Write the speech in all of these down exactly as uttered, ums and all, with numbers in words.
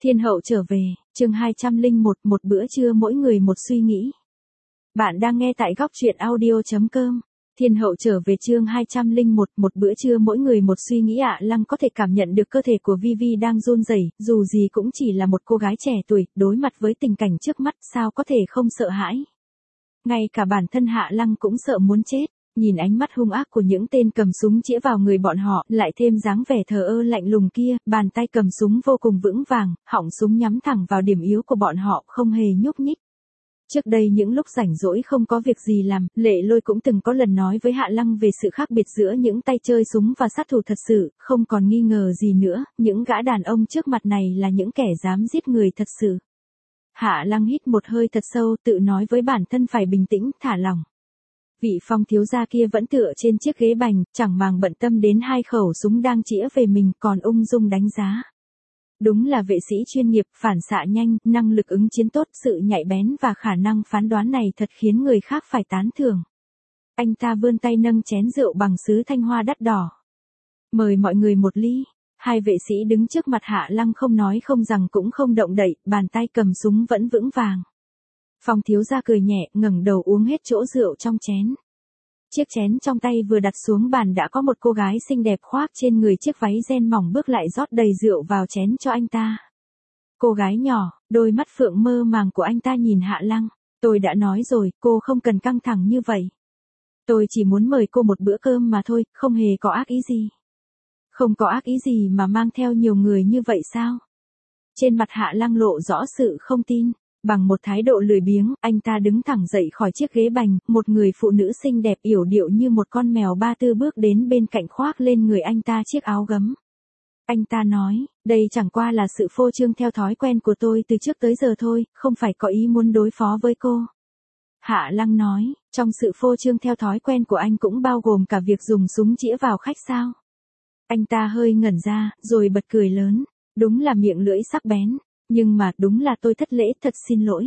Thiên hậu trở về, chương hai trăm lẻ một, một bữa trưa mỗi người một suy nghĩ. Bạn đang nghe tại góc truyện audio chấm com. Thiên hậu trở về chương hai trăm lẻ một, một bữa trưa mỗi người một suy nghĩ. Hạ Lăng có thể cảm nhận được cơ thể của Vivi đang run rẩy, dù gì cũng chỉ là một cô gái trẻ tuổi, đối mặt với tình cảnh trước mắt sao có thể không sợ hãi. Ngay cả bản thân Hạ Lăng cũng sợ muốn chết. Nhìn ánh mắt hung ác của những tên cầm súng chĩa vào người bọn họ, lại thêm dáng vẻ thờ ơ lạnh lùng kia, bàn tay cầm súng vô cùng vững vàng, họng súng nhắm thẳng vào điểm yếu của bọn họ, không hề nhúc nhích. Trước đây những lúc rảnh rỗi không có việc gì làm, Lệ Lôi cũng từng có lần nói với Hạ Lăng về sự khác biệt giữa những tay chơi súng và sát thủ thật sự, không còn nghi ngờ gì nữa, những gã đàn ông trước mặt này là những kẻ dám giết người thật sự. Hạ Lăng hít một hơi thật sâu, tự nói với bản thân phải bình tĩnh, thả lỏng. Vị Phong thiếu gia kia vẫn tựa trên chiếc ghế bành, chẳng màng bận tâm đến hai khẩu súng đang chĩa về mình, còn ung dung đánh giá. Đúng là vệ sĩ chuyên nghiệp, phản xạ nhanh, năng lực ứng chiến tốt, sự nhạy bén và khả năng phán đoán này thật khiến người khác phải tán thưởng. Anh ta vươn tay nâng chén rượu bằng sứ thanh hoa đắt đỏ. Mời mọi người một ly. Hai vệ sĩ đứng trước mặt Hạ Lăng không nói không rằng cũng không động đậy, bàn tay cầm súng vẫn vững vàng. Phong thiếu gia cười nhẹ, ngẩng đầu uống hết chỗ rượu trong chén. Chiếc chén trong tay vừa đặt xuống bàn đã có một cô gái xinh đẹp khoác trên người chiếc váy ren mỏng bước lại rót đầy rượu vào chén cho anh ta. Cô gái nhỏ, đôi mắt phượng mơ màng của anh ta nhìn Hạ Lăng. Tôi đã nói rồi, cô không cần căng thẳng như vậy. Tôi chỉ muốn mời cô một bữa cơm mà thôi, không hề có ác ý gì. Không có ác ý gì mà mang theo nhiều người như vậy sao? Trên mặt Hạ Lăng lộ rõ sự không tin. Bằng một thái độ lười biếng, anh ta đứng thẳng dậy khỏi chiếc ghế bành, một người phụ nữ xinh đẹp yểu điệu như một con mèo ba tư bước đến bên cạnh khoác lên người anh ta chiếc áo gấm. Anh ta nói, đây chẳng qua là sự phô trương theo thói quen của tôi từ trước tới giờ thôi, không phải có ý muốn đối phó với cô. Hạ Lăng nói, trong sự phô trương theo thói quen của anh cũng bao gồm cả việc dùng súng chĩa vào khách sao? Anh ta hơi ngẩn ra, rồi bật cười lớn, đúng là miệng lưỡi sắc bén. Nhưng mà đúng là tôi thất lễ, thật xin lỗi.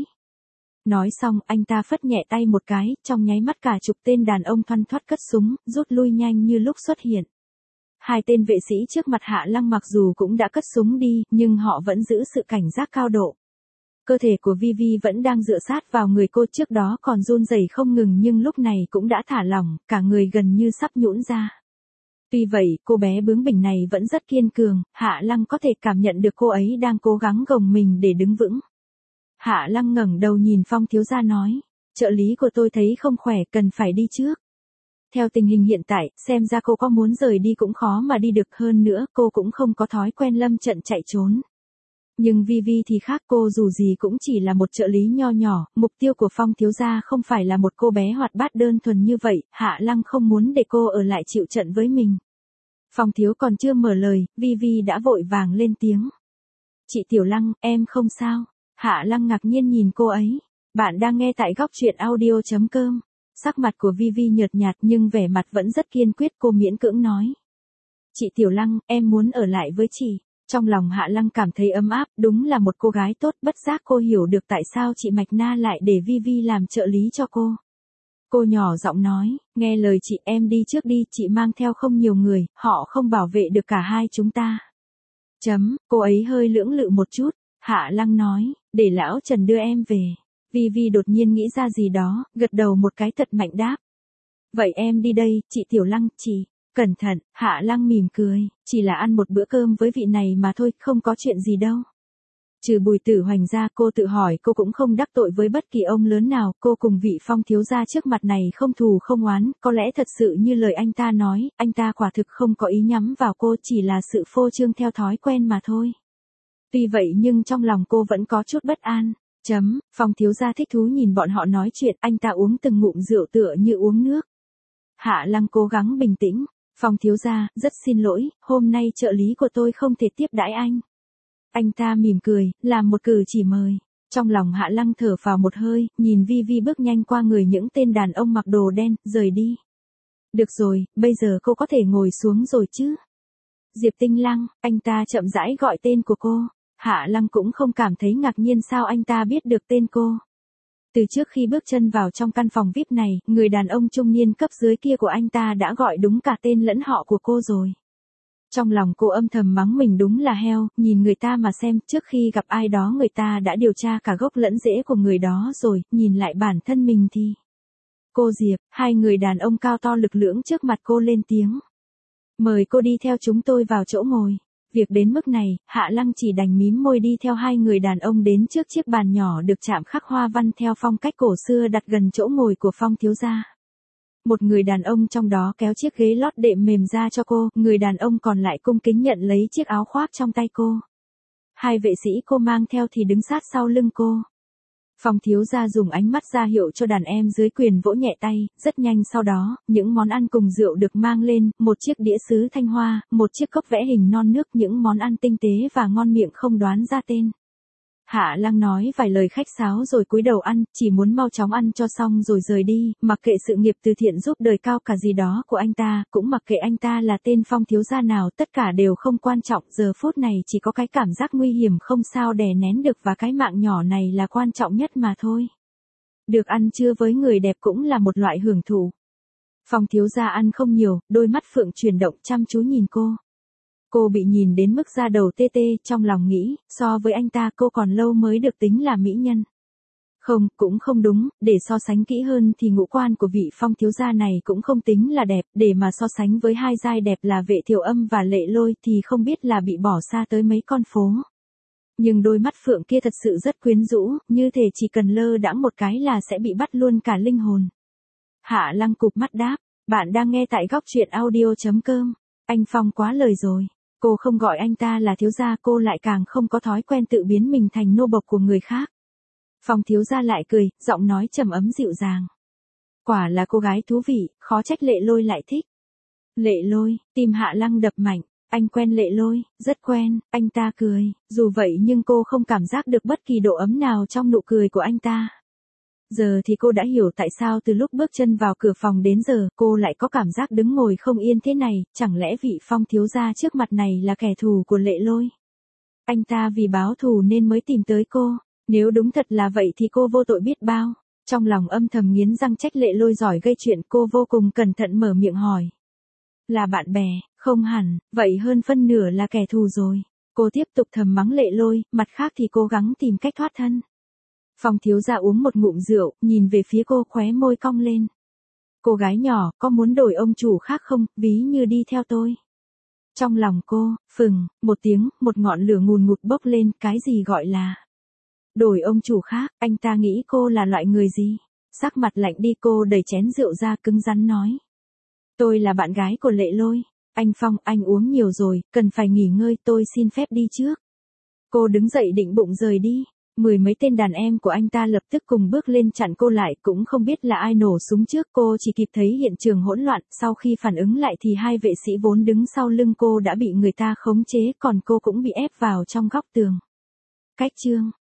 Nói xong anh ta phất nhẹ tay một cái, trong nháy mắt cả chục tên đàn ông thoăn thoắt cất súng, rút lui nhanh như lúc xuất hiện. Hai tên vệ sĩ trước mặt Hạ Lăng mặc dù cũng đã cất súng đi, nhưng họ vẫn giữ sự cảnh giác cao độ. Cơ thể của Vivi vẫn đang dựa sát vào người cô, trước đó còn run rẩy không ngừng nhưng lúc này cũng đã thả lỏng, cả người gần như sắp nhũn ra. Tuy vậy, cô bé bướng bỉnh này vẫn rất kiên cường, Hạ Lăng có thể cảm nhận được cô ấy đang cố gắng gồng mình để đứng vững. Hạ Lăng ngẩng đầu nhìn Phong thiếu gia nói, trợ lý của tôi thấy không khỏe, cần phải đi trước. Theo tình hình hiện tại, xem ra cô có muốn rời đi cũng khó mà đi được, hơn nữa cô cũng không có thói quen lâm trận chạy trốn. Nhưng Vivi thì khác, cô dù gì cũng chỉ là một trợ lý nho nhỏ, mục tiêu của Phong thiếu gia không phải là một cô bé hoạt bát đơn thuần như vậy, Hạ Lăng không muốn để cô ở lại chịu trận với mình. Phong thiếu còn chưa mở lời, Vivi đã vội vàng lên tiếng. Chị Tiểu Lăng, em không sao? Hạ Lăng ngạc nhiên nhìn cô ấy. Bạn đang nghe tại góc truyện audio chấm com. Sắc mặt của Vivi nhợt nhạt nhưng vẻ mặt vẫn rất kiên quyết, cô miễn cưỡng nói. Chị Tiểu Lăng, em muốn ở lại với chị. Trong lòng Hạ Lăng cảm thấy ấm áp, đúng là một cô gái tốt, bất giác cô hiểu được tại sao chị Mạch Na lại để Vivi làm trợ lý cho cô. Cô nhỏ giọng nói, nghe lời chị, em đi trước đi, chị mang theo không nhiều người, họ không bảo vệ được cả hai chúng ta. Chấm, cô ấy hơi lưỡng lự một chút, Hạ Lăng nói, để lão Trần đưa em về. Vivi đột nhiên nghĩ ra gì đó, gật đầu một cái thật mạnh đáp. Vậy em đi đây, chị Tiểu Lăng, chị. Cẩn thận, Hạ Lăng mỉm cười, chỉ là ăn một bữa cơm với vị này mà thôi, không có chuyện gì đâu. Trừ Bùi Tử Hoành ra, cô tự hỏi cô cũng không đắc tội với bất kỳ ông lớn nào, cô cùng vị Phong thiếu gia trước mặt này không thù không oán, có lẽ thật sự như lời anh ta nói, anh ta quả thực không có ý nhắm vào cô, chỉ là sự phô trương theo thói quen mà thôi. Tuy vậy nhưng trong lòng cô vẫn có chút bất an. Chấm, Phong thiếu gia thích thú nhìn bọn họ nói chuyện, anh ta uống từng ngụm rượu tựa như uống nước. Hạ Lăng cố gắng bình tĩnh. Phong thiếu gia, rất xin lỗi, hôm nay trợ lý của tôi không thể tiếp đãi anh. Anh ta mỉm cười, làm một cử chỉ mời. Trong lòng Hạ Lăng thở vào một hơi, nhìn Vivi bước nhanh qua người những tên đàn ông mặc đồ đen, rời đi. Được rồi, bây giờ cô có thể ngồi xuống rồi chứ? Diệp Tinh Lăng, anh ta chậm rãi gọi tên của cô. Hạ Lăng cũng không cảm thấy ngạc nhiên sao anh ta biết được tên cô. Từ trước khi bước chân vào trong căn phòng vi ai pi này, người đàn ông trung niên cấp dưới kia của anh ta đã gọi đúng cả tên lẫn họ của cô rồi. Trong lòng cô âm thầm mắng mình đúng là heo, nhìn người ta mà xem, trước khi gặp ai đó người ta đã điều tra cả gốc lẫn rễ của người đó rồi, nhìn lại bản thân mình thì... Cô Diệp, hai người đàn ông cao to lực lưỡng trước mặt cô lên tiếng. Mời cô đi theo chúng tôi vào chỗ ngồi. Việc đến mức này, Hạ Lăng chỉ đành mím môi đi theo hai người đàn ông đến trước chiếc bàn nhỏ được chạm khắc hoa văn theo phong cách cổ xưa đặt gần chỗ ngồi của Phong thiếu gia. Một người đàn ông trong đó kéo chiếc ghế lót đệm mềm ra cho cô, người đàn ông còn lại cung kính nhận lấy chiếc áo khoác trong tay cô. Hai vệ sĩ cô mang theo thì đứng sát sau lưng cô. Phong thiếu gia dùng ánh mắt ra hiệu cho đàn em dưới quyền vỗ nhẹ tay, rất nhanh sau đó, những món ăn cùng rượu được mang lên, một chiếc đĩa sứ thanh hoa, một chiếc cốc vẽ hình non nước, những món ăn tinh tế và ngon miệng không đoán ra tên. Hạ Lăng nói vài lời khách sáo rồi cúi đầu ăn, chỉ muốn mau chóng ăn cho xong rồi rời đi, mặc kệ sự nghiệp từ thiện giúp đời cao cả gì đó của anh ta, cũng mặc kệ anh ta là tên Phong thiếu gia nào, tất cả đều không quan trọng, giờ phút này chỉ có cái cảm giác nguy hiểm không sao đè nén được và cái mạng nhỏ này là quan trọng nhất mà thôi. Được ăn trưa với người đẹp cũng là một loại hưởng thụ. Phong thiếu gia ăn không nhiều, đôi mắt phượng chuyển động chăm chú nhìn cô. Cô bị nhìn đến mức da đầu tê tê, trong lòng nghĩ, so với anh ta cô còn lâu mới được tính là mỹ nhân. Không, cũng không đúng, để so sánh kỹ hơn thì ngũ quan của vị Phong thiếu gia này cũng không tính là đẹp, để mà so sánh với hai giai đẹp là Vệ Thiều Âm và Lệ Lôi thì không biết là bị bỏ xa tới mấy con phố. Nhưng đôi mắt phượng kia thật sự rất quyến rũ, như thể chỉ cần lơ đãng một cái là sẽ bị bắt luôn cả linh hồn. Hạ Lăng cụp mắt đáp, bạn đang nghe tại góc truyện audio chấm com. Anh Phong quá lời rồi. Cô không gọi anh ta là thiếu gia, cô lại càng không có thói quen tự biến mình thành nô bộc của người khác. Phong thiếu gia lại cười, giọng nói trầm ấm dịu dàng. Quả là cô gái thú vị, khó trách Lệ Lôi lại thích. Lệ Lôi, tim Hạ Lăng đập mạnh, anh quen Lệ Lôi, rất quen, anh ta cười, dù vậy nhưng cô không cảm giác được bất kỳ độ ấm nào trong nụ cười của anh ta. Giờ thì cô đã hiểu tại sao từ lúc bước chân vào cửa phòng đến giờ, cô lại có cảm giác đứng ngồi không yên thế này, chẳng lẽ vị Phong thiếu gia trước mặt này là kẻ thù của Lệ Lôi? Anh ta vì báo thù nên mới tìm tới cô, nếu đúng thật là vậy thì cô vô tội biết bao. Trong lòng âm thầm nghiến răng trách Lệ Lôi giỏi gây chuyện, cô vô cùng cẩn thận mở miệng hỏi. Là bạn bè, không hẳn, vậy hơn phân nửa là kẻ thù rồi. Cô tiếp tục thầm mắng Lệ Lôi, mặt khác thì cố gắng tìm cách thoát thân. Phong thiếu gia uống một ngụm rượu, nhìn về phía cô khóe môi cong lên. Cô gái nhỏ, có muốn đổi ông chủ khác không, ví như đi theo tôi. Trong lòng cô, phừng, một tiếng, một ngọn lửa ngùn ngụt bốc lên, cái gì gọi là đổi ông chủ khác, anh ta nghĩ cô là loại người gì? Sắc mặt lạnh đi, cô đẩy chén rượu ra cứng rắn nói. Tôi là bạn gái của Lệ Lôi. Anh Phong, anh uống nhiều rồi, cần phải nghỉ ngơi, tôi xin phép đi trước. Cô đứng dậy định bụng rời đi. Mười mấy tên đàn em của anh ta lập tức cùng bước lên chặn cô lại, cũng không biết là ai nổ súng trước, cô chỉ kịp thấy hiện trường hỗn loạn, sau khi phản ứng lại thì hai vệ sĩ vốn đứng sau lưng cô đã bị người ta khống chế, còn cô cũng bị ép vào trong góc tường. Cách chương